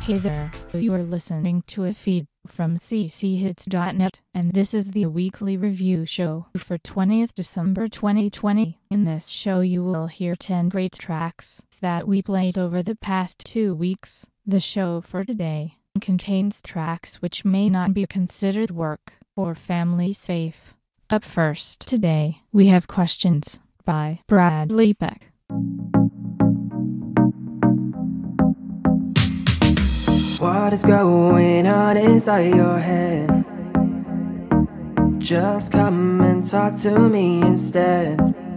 Hey there, you are listening to a feed from cchits.net, and this is the weekly review show for 20th December 2020. In this show you will hear 10 great tracks that we played over the past 2 weeks. The show for today contains tracks which may not be considered work or family safe. Up first today, we have Questions by Bradley Peck. What is going on inside your head? Just come and talk to me instead.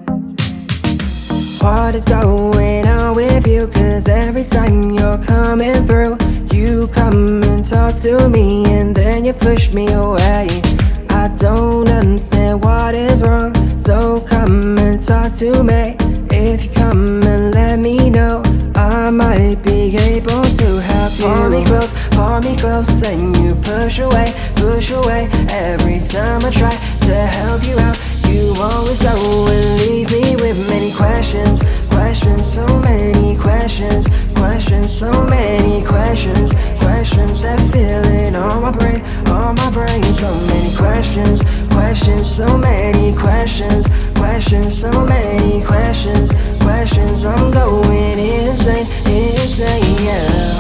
What is going on with you? 'Cause every time you're coming through, you come and talk to me and then you push me away. I don't understand what is wrong, so come and talk to me. If you come and let me know, I might be able to help you. Pull me close, and you push away. Every time I try to help you out, you always go and leave me with many questions. So many questions. So many questions that fill in on my brain. So many questions. So many questions. So many questions. I'm going insane, yeah.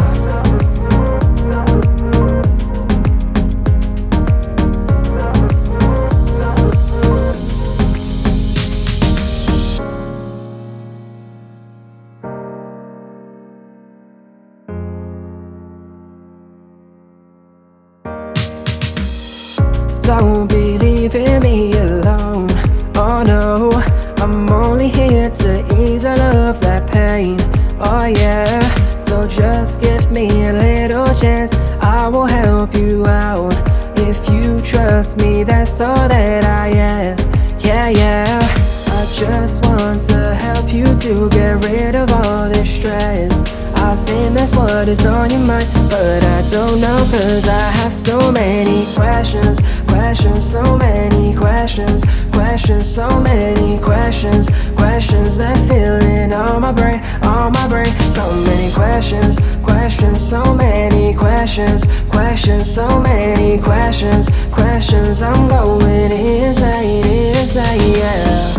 Don't be leaving me alone. Oh no, I'm only here to ease all of that pain. Oh yeah, so just give me a little chance, I will help you out. If you trust me, that's all that I ask. Yeah, I just want to help you to get rid of all this stress. I think that's what is on your mind, but I don't know, 'cause I have so many questions. So many questions. So many questions that fill in on my brain. So many questions. So many questions. So many questions. I'm going insane, yeah.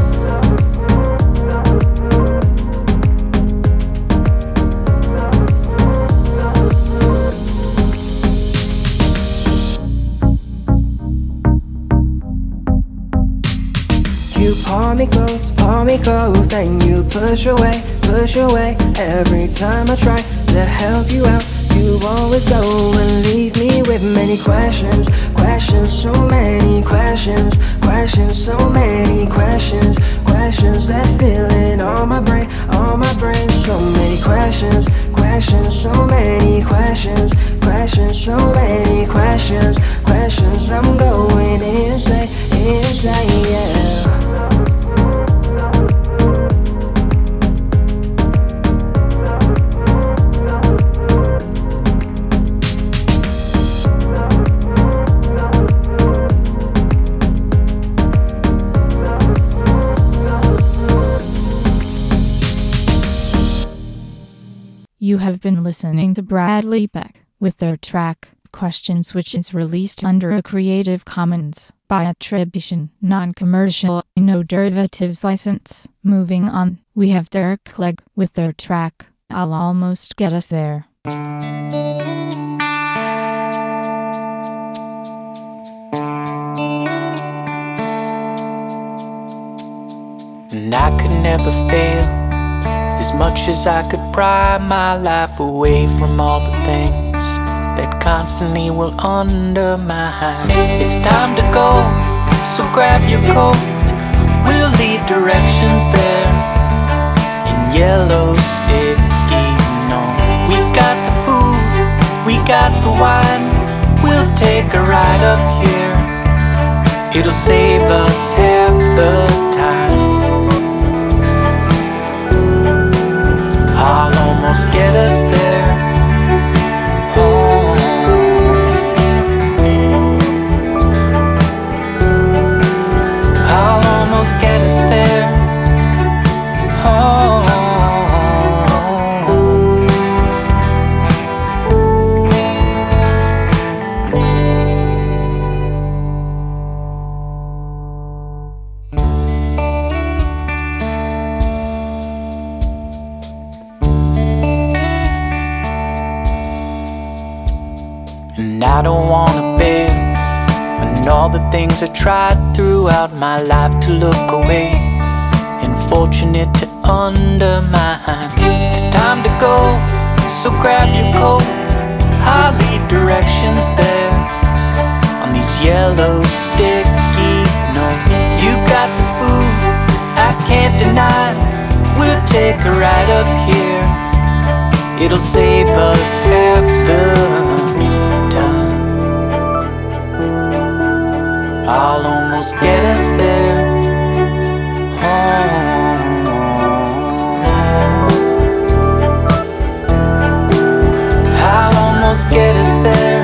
You pull me close, and you push away. Every time I try to help you out, you always go and leave me with many questions. So many questions. So many questions that fill in on my brain. So many questions. So many questions. So many questions. I'm going insane, yeah. You have been listening to Bradley Peck with their track, Questions, which is released under a Creative Commons by attribution, non-commercial, no derivatives license. Moving on, we have Derek Clegg with their track, I'll Almost Get Us There. And I could never fail, as much as I could pry my life away from all the things that constantly will undermine. It's time to go, so grab your coat. We'll leave directions there in yellow sticky notes. We got the food, we got the wine. We'll take a ride up here, it'll save us half the time. I'll almost get us there. Oh. I'll almost get us there. Oh. don't wanna bear, and all the things I tried throughout my life to look away, unfortunate to undermine. It's time to go, so grab your coat. I'll leave directions there on these yellow sticky notes. You got the food, I can't deny. We'll take a ride up here, it'll save us half the time. I'll almost get us there. I'll almost get us there.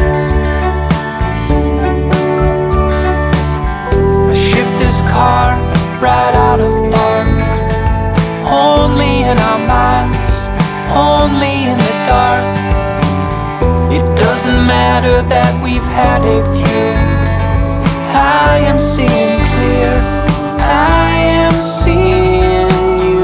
I shift this car right out of park, only in our minds, only in the dark. It doesn't matter that we've had a few. I am seeing clear, I am seeing you.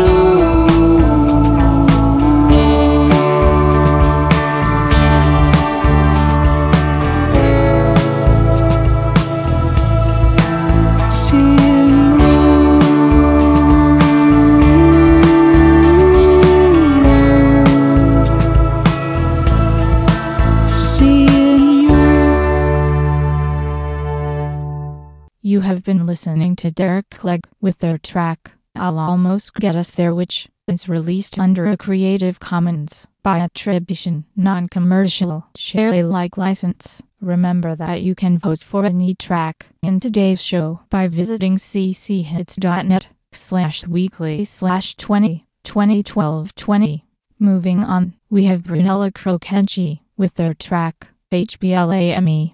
You have been listening to Derek Clegg with their track, I'll Almost Get Us There, which is released under a Creative Commons by attribution, non-commercial, share Alike license. Remember that you can vote for any track in today's show by visiting cchits.net/weekly/201220. Moving on, we have Brunella Crocenci with their track, HBLAME.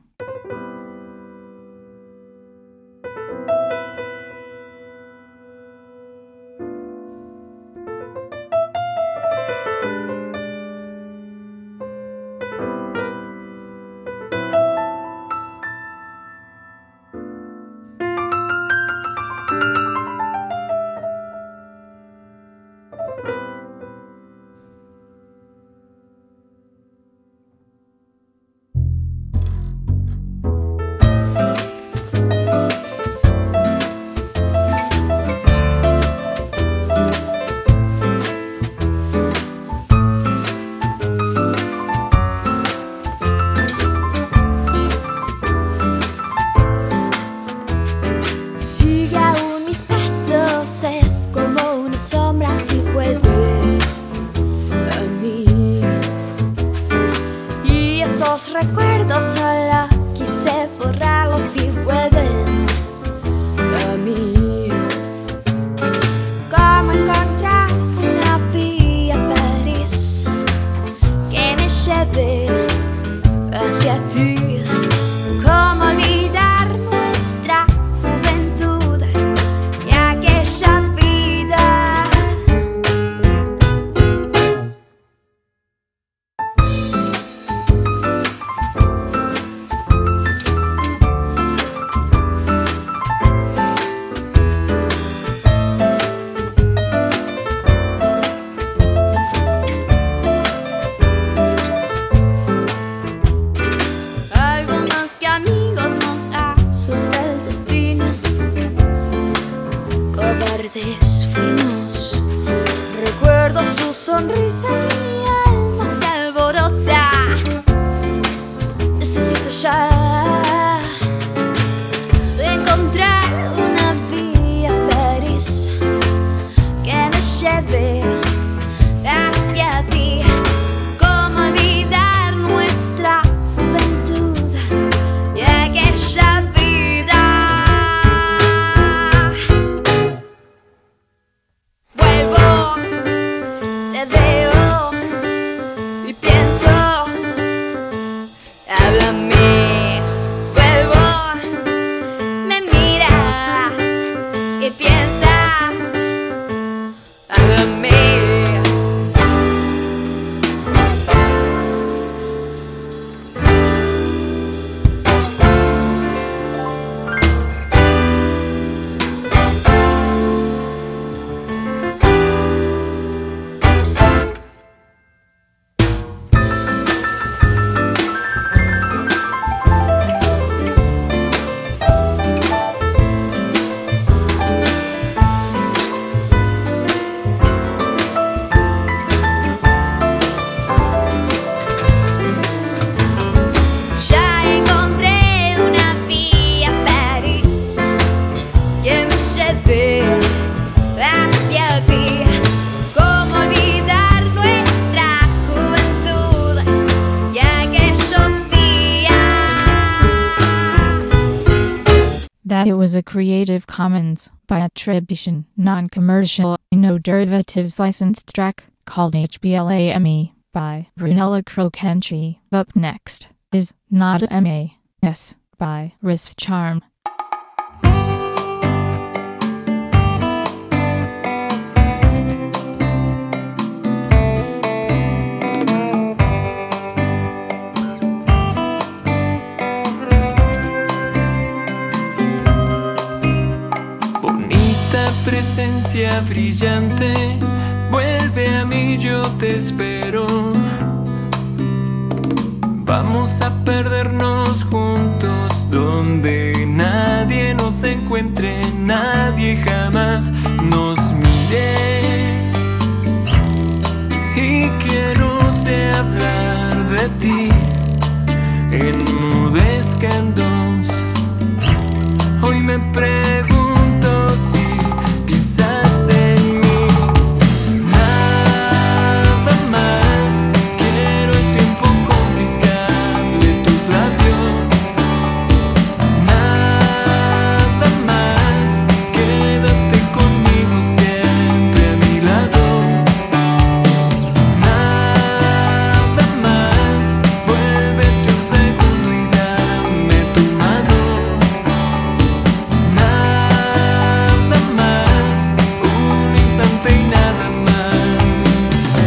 Recuerdos solo quise borrarlos y vuelven a mí. ¿Cómo encontrar una vía a París que me lleve hacia ti? ¿Cómo olvidar nuestra juventud y aquella vida? Fuimos, recuerdo su sonrisa y mi alma se alborota. Necesito ya encontrar una vía a París que me lleve hacia ti. ¿Cómo olvidar nuestra juventud y aquella vida? Te veo y pienso, háblame. that it was a Creative Commons by attribution, non-commercial, no derivatives licensed track called HBLAME by Brunella Crocentry. Up next is Not a M.A.S. by Wrist Charm. Presencia brillante, vuelve a mí, yo te espero. Vamos a perdernos juntos, donde nadie nos encuentre, nadie jamás nos mire. Y quiero hablar de ti, enmudezcan-nos. Hoy me pregunto si piensas en mí. Nada más, quiero el tiempo confiscarle tus labios. Nada más, quédate conmigo siempre a mi lado. Nada más, vuélvete un segundo y dame tu mano. Nada más, un instante y nada más.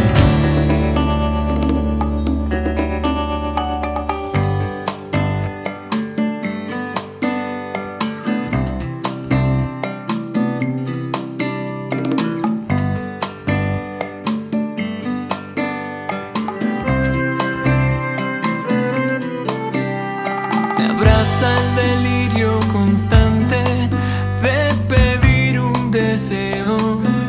Me abraza el delirio constante de pedir un deseo,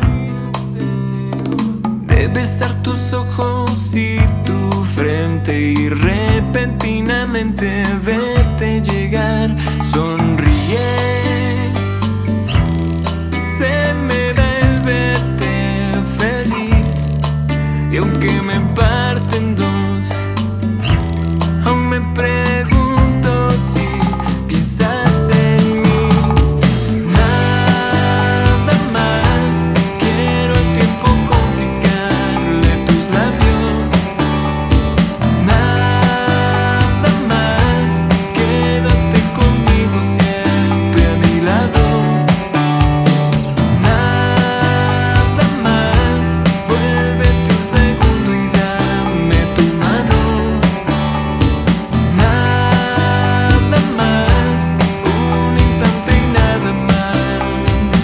de besar tus ojos y tu frente y repentinamente verte llegar. Sonríe, se me da el verte feliz, y aunque me parten dos, aún me pregunto si piensas en mí. Nada más, quiero el tiempo confiscarle tus labios. Nada más, quédate conmigo siempre a mi lado. Nada más, vuélvete un segundo y dame tu mano. Nada más, un instante y nada más.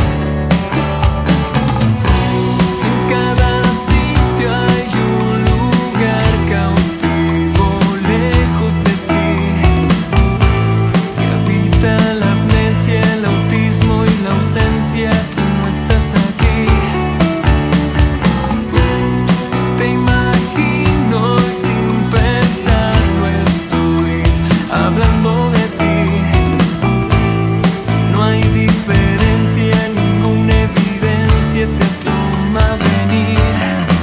En cada sitio hay un lugar cautivo lejos de ti, que habita la amnesia, el autismo y la ausencia si no estás aquí. Te imagino y sin pensarlo estoy hablando de ti. No hay diferencia, ninguna evidencia te asoma a venir.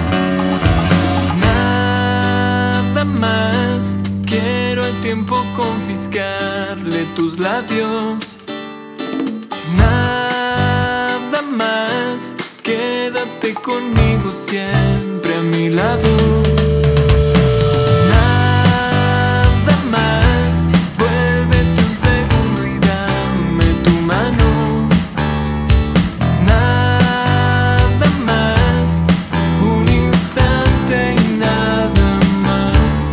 Nada más, quiero el tiempo confiscarle tus labios. Nada más, quédate conmigo siempre a mi lado. Nada más, vuélvete un segundo y dame tu mano. Nada más, un instante y nada más.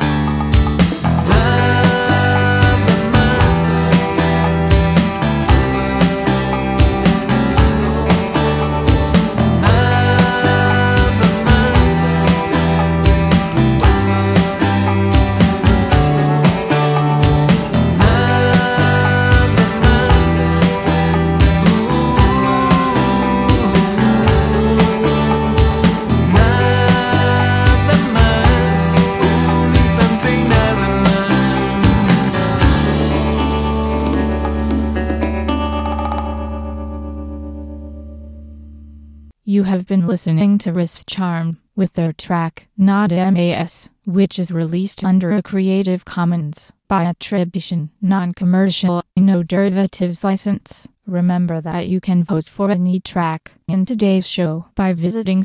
Nada más. You have been listening to Wrist Charm with their track Not MAS, which is released under a Creative Commons by attribution, non-commercial, no derivatives license. Remember that you can vote for any track in today's show by visiting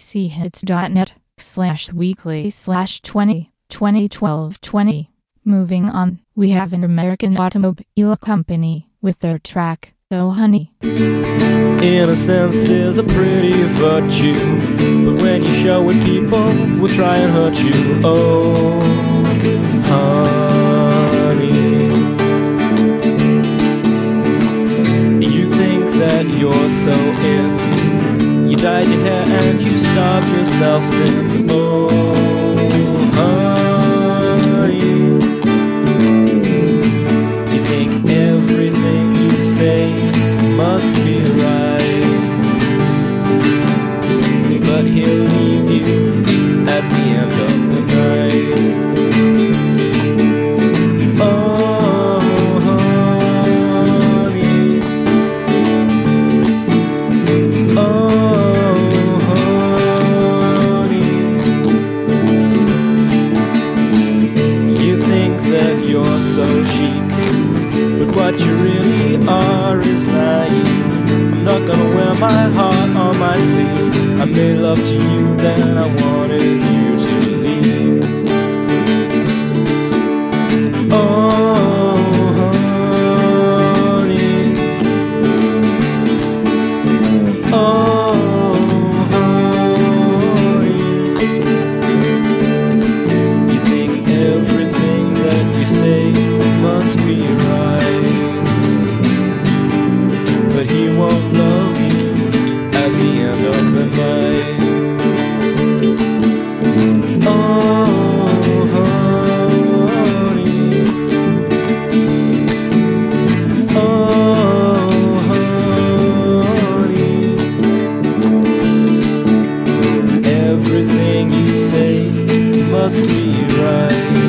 cchits.net/weekly/2012-20. Moving on, we have an American automobile company with their track Oh Honey. Innocence is a pretty virtue, but when you show it, people will try and hurt you. Oh, honey, you think that you're so in. You dyed your hair and you starved yourself thin. Oh, honey, you think everything you say must be right, but he'll leave you at the end of the night. Oh, honey, oh, honey, you think that you're so chic, but what you really are is naive. I'm not gonna wear my heart on my sleeve. I made love to you, then I wanted you to leave. Oh, honey, oh, honey, you think everything that you say must be right, but he won't love you at the end of the night. Oh, honey, oh, honey, everything you say must be right,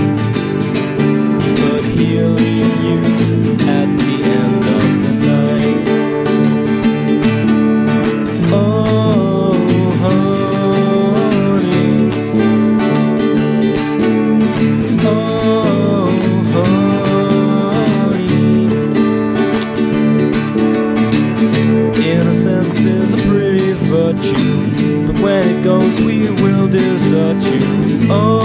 but he'll leave you at the end of the night. Oh, honey, oh, honey, innocence is a pretty virtue, but when it goes we will desert you. Oh,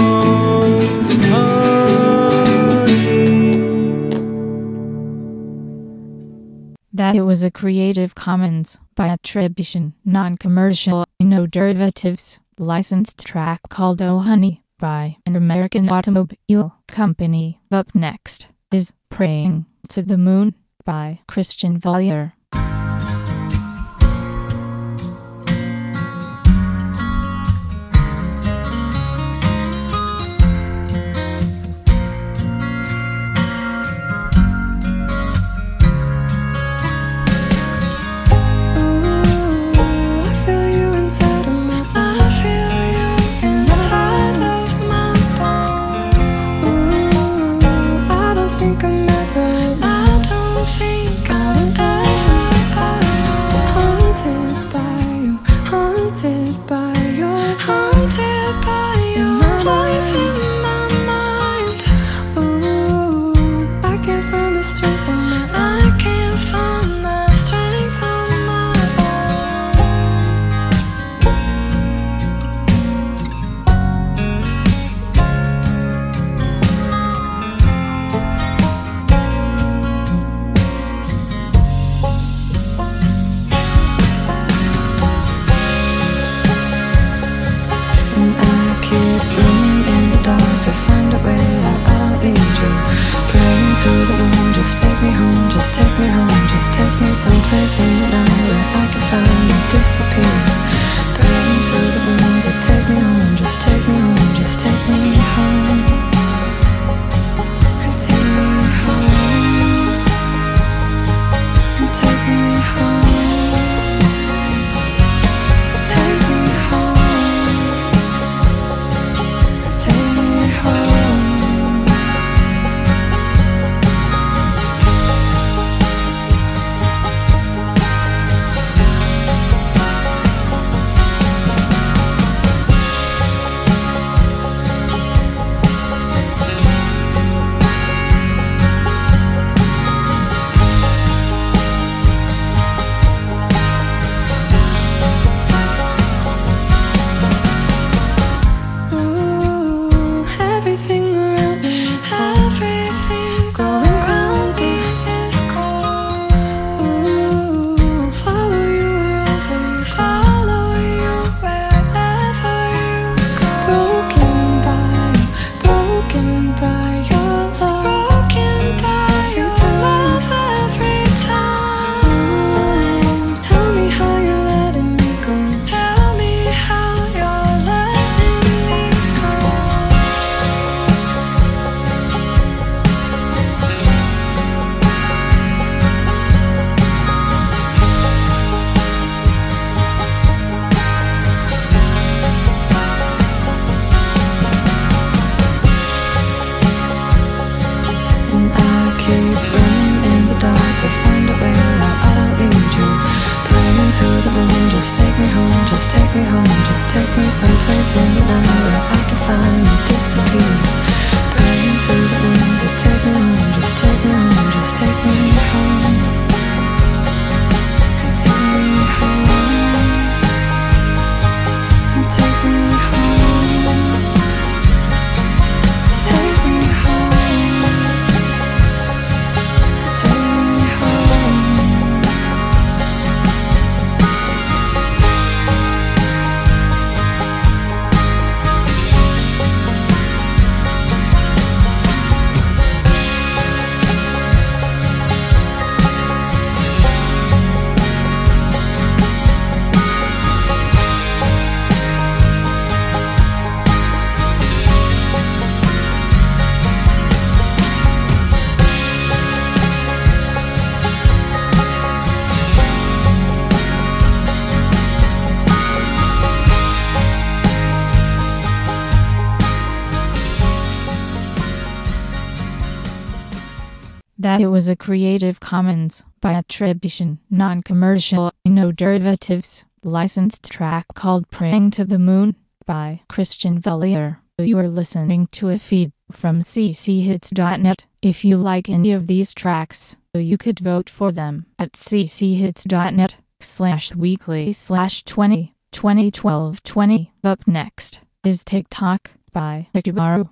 That it was a Creative Commons by attribution, non-commercial, no derivatives, licensed track called Oh Honey by an American automobile company. Up next is Praying to the Moon by Christian Valier. me home, just take me home, just take me someplace in the night where I can finally disappear. Praying to the wind to take me home, just take me home, just take me home. Take me home. Take me home. Take me home. Take me home. That it was a Creative Commons by attribution, non-commercial, no derivatives, licensed track called Praying to the Moon by Christian Vellier. You are listening to a feed from cchits.net. If you like any of these tracks, you could vote for them at cchits.net/weekly/20/2012-20. Up next is TikTok by Ikubaru.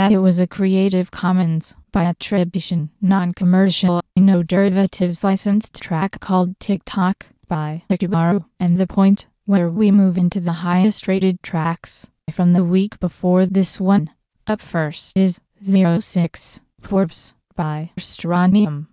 that it was a Creative Commons by attribution, non-commercial, no derivatives licensed track called TikTok by Ikubaru. And the point where we move into the highest rated tracks from the week before this one. Up first is 06 Forbes by Strontium.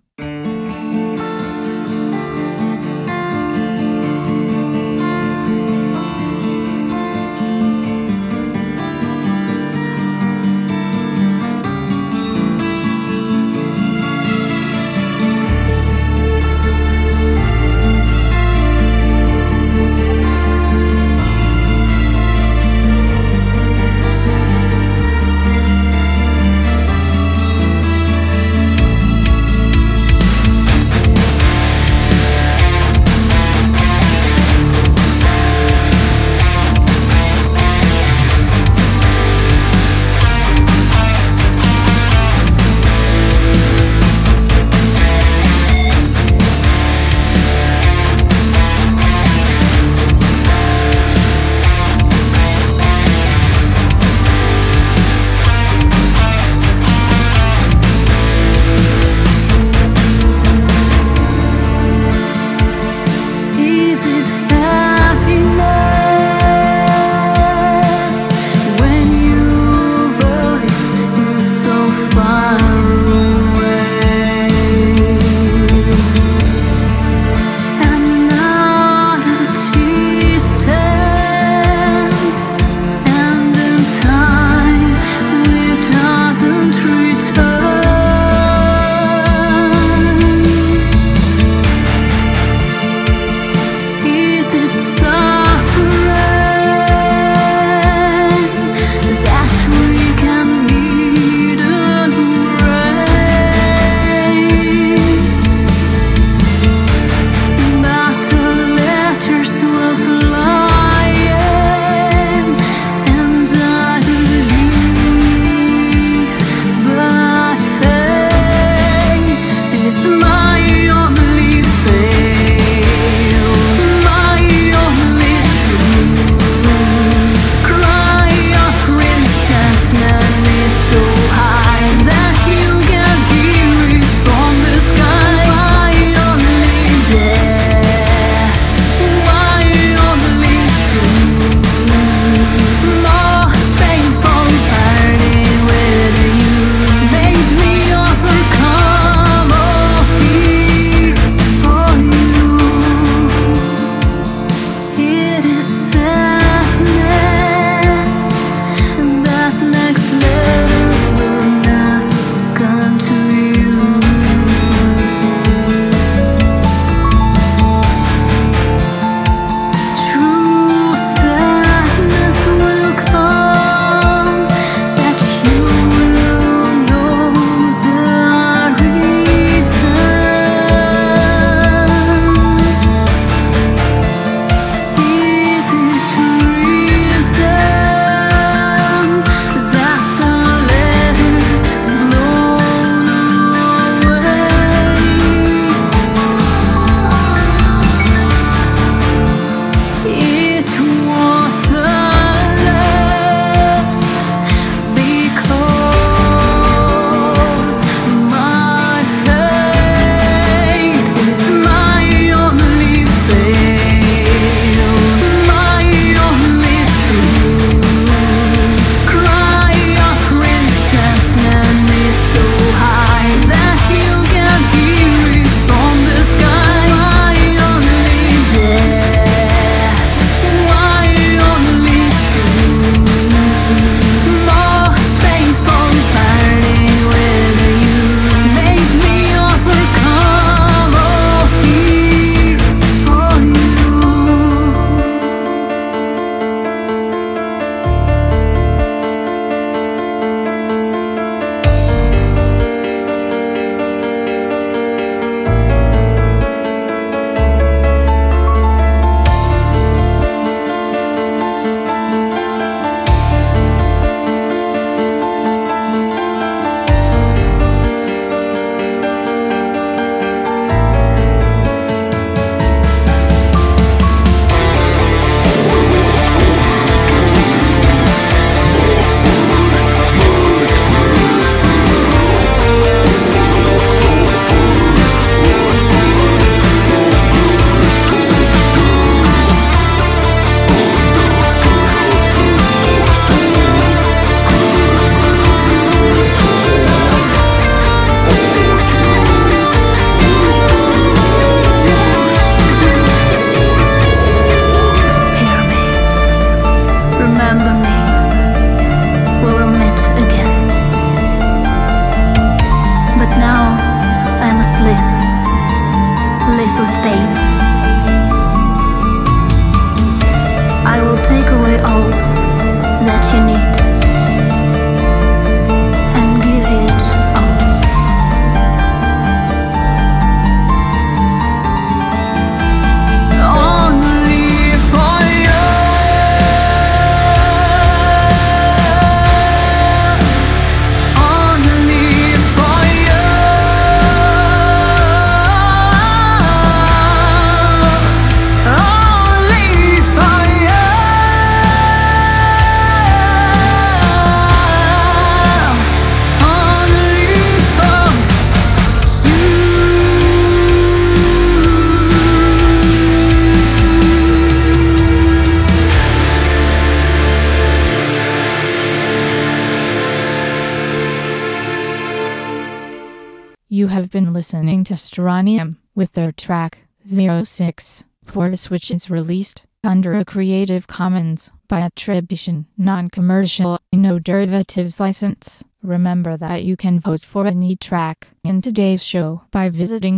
have been listening to Strontium with their track 06, Fortis, which is released under a Creative Commons by attribution, non-commercial, no derivatives license. Remember that you can vote for any track in today's show by visiting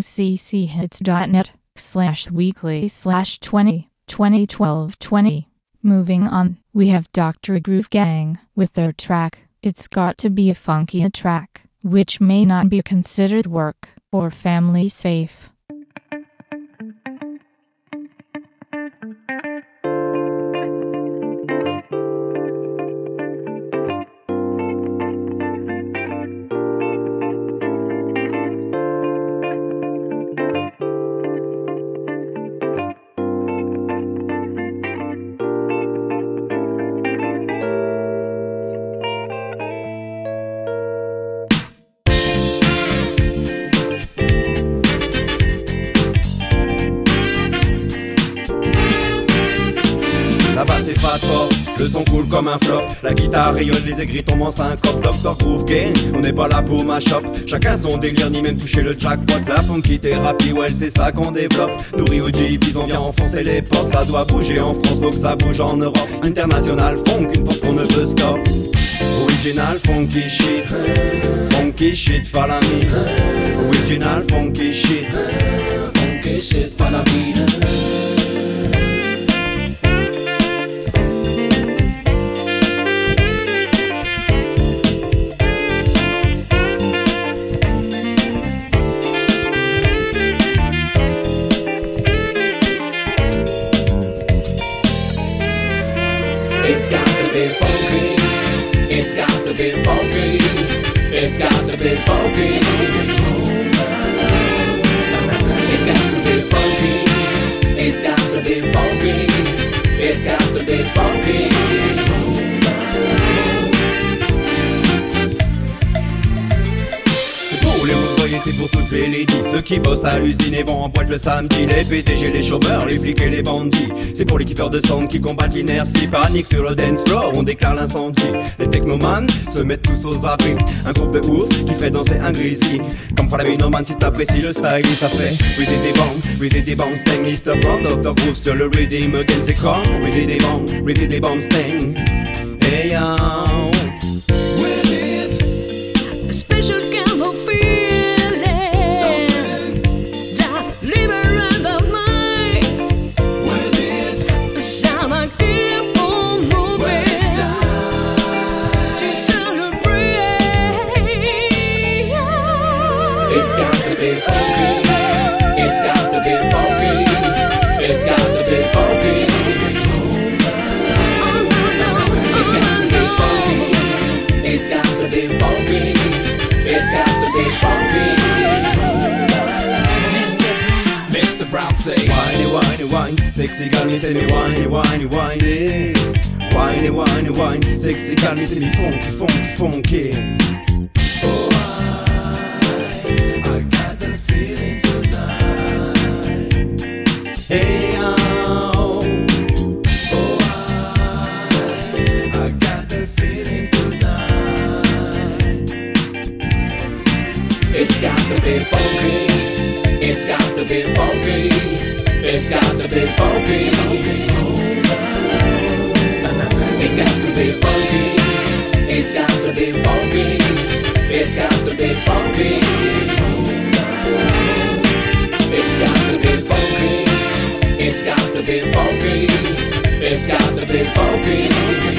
cchits.net/weekly/201220. Moving on, we have Dr. Groove Gang with their track It's Got to Be a Funky Track, which may not be considered work or family safe. La basse est fat fort, le son coule comme un flop. La guitare rayonne, les aigris tombent en syncope. Dr. Groove Gang, on n'est pas là pour ma shop. Chacun son délire, ni même toucher le jackpot. La funky thérapie, ouais c'est ça qu'on développe. Nourri au GPs, on vient enfoncer les portes. Ça doit bouger en France, faut que ça bouge en Europe. International funk, une force qu'on ne peut stop. Original funky shit, follow me. Original funky shit, follow me. It's got to be funky. It's got to be funky. It's got to be funky. It's got to be funky. It's got to be funky. It's got to be funky. C'est pour les ouvriers, c'est pour toutes les ladies. Ceux qui bossent à l'usine et vont en boîte le samedi. Les PDG, les chômeurs, les flics et les bandits. C'est pour les kiffeurs de sound qui combattent l'inertie. Panique sur le dance floor, on déclare l'incendie. Les technomans se mettent tous aux abris. Un groupe de ouf qui fait danser un grizzly. Comme pour la minoman si t'apprécies le style. Ça fait we did des bombs, stang, Mr. Brown, Dr. Groove sur le rhythm again, c'est con. We did des bombs, stang. Hey yo. Special kind of feeling, something that liberates the mind. With it, the sound I keep on moving to celebrate. It's got to be funky. It's got to be funky. It's got to be funky. It's got to be funky. It's got to be funky. Mr. Brown say, Whiny, whiny, whine, sexy girl, me say me whiny, whiny, whiny. Whiny, whiny, whine, sexy girl, me say me funky, funky, funky. Oh, I got the feeling tonight. Hey, oh, I got the feeling tonight. it's got to be funky. It's got to be funky. It's got to be funky. It's got to be funky. It's got to be funky. It's got to be funky. It's got to be funky. It's got to be funky. It's got to be funky.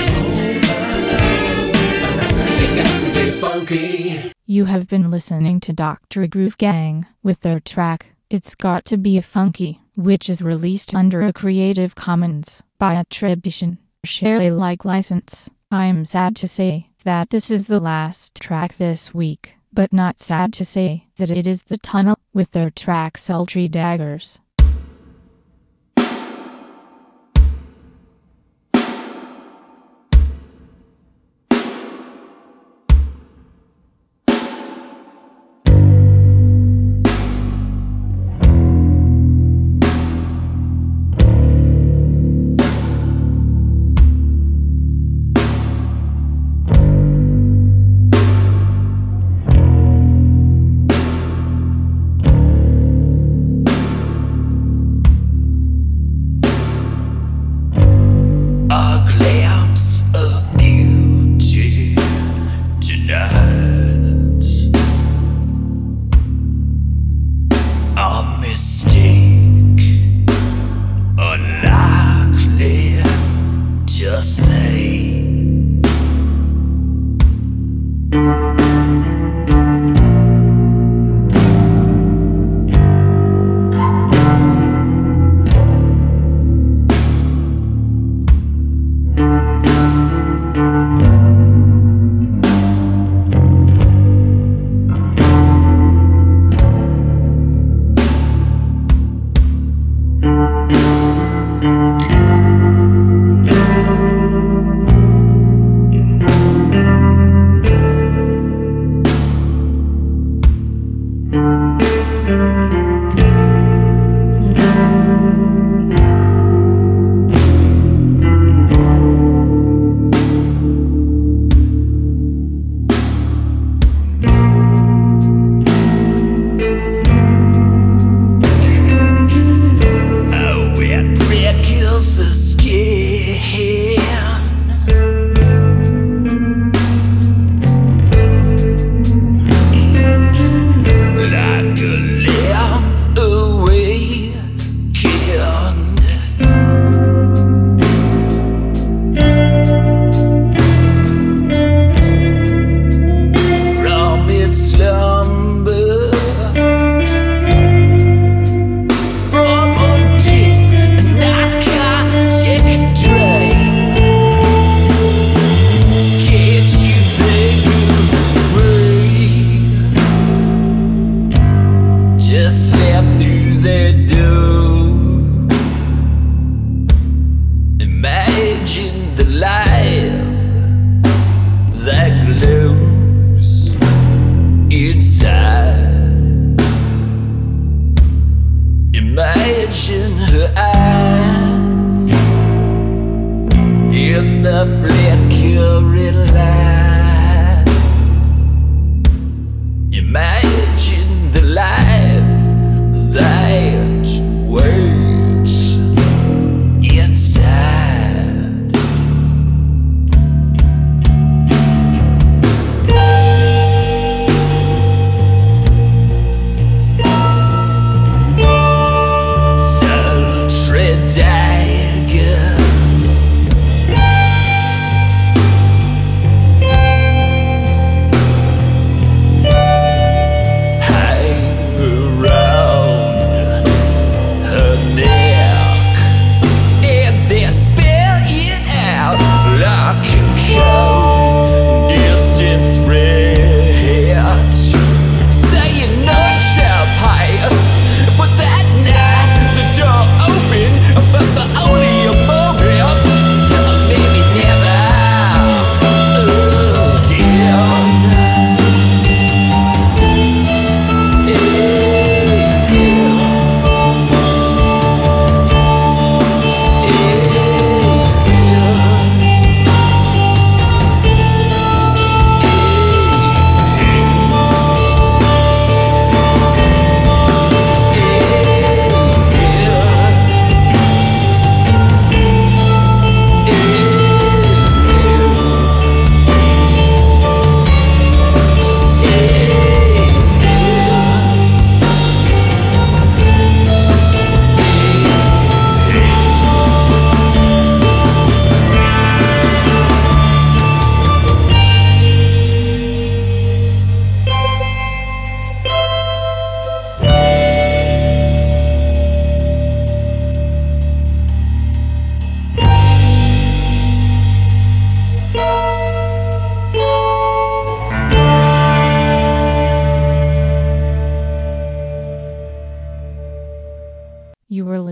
It's got to be funky. You have been listening to Dr. Groove Gang with their track It's Got to Be a Funky, which is released under a Creative Commons by attribution, share Alike license. I'm sad to say that this is the last track this week, but not sad to say that it is The Tunnel with their track Sultry Daggers.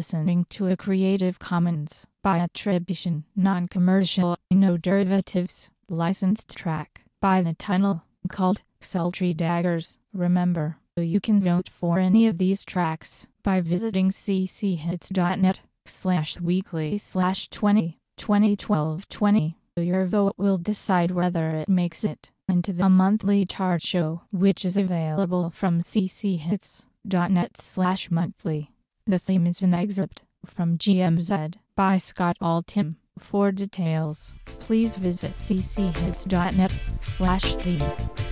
listening to a Creative Commons by attribution, non-commercial, no derivatives, licensed track by The Tunnel called Sultry Daggers. Remember, you can vote for any of these tracks by visiting cchits.net/weekly/2012-20. Your vote will decide whether it makes it into the monthly chart show, which is available from cchits.net/monthly. The theme is an excerpt from GMZ by Scott Altham. For details, please visit cchits.net/theme.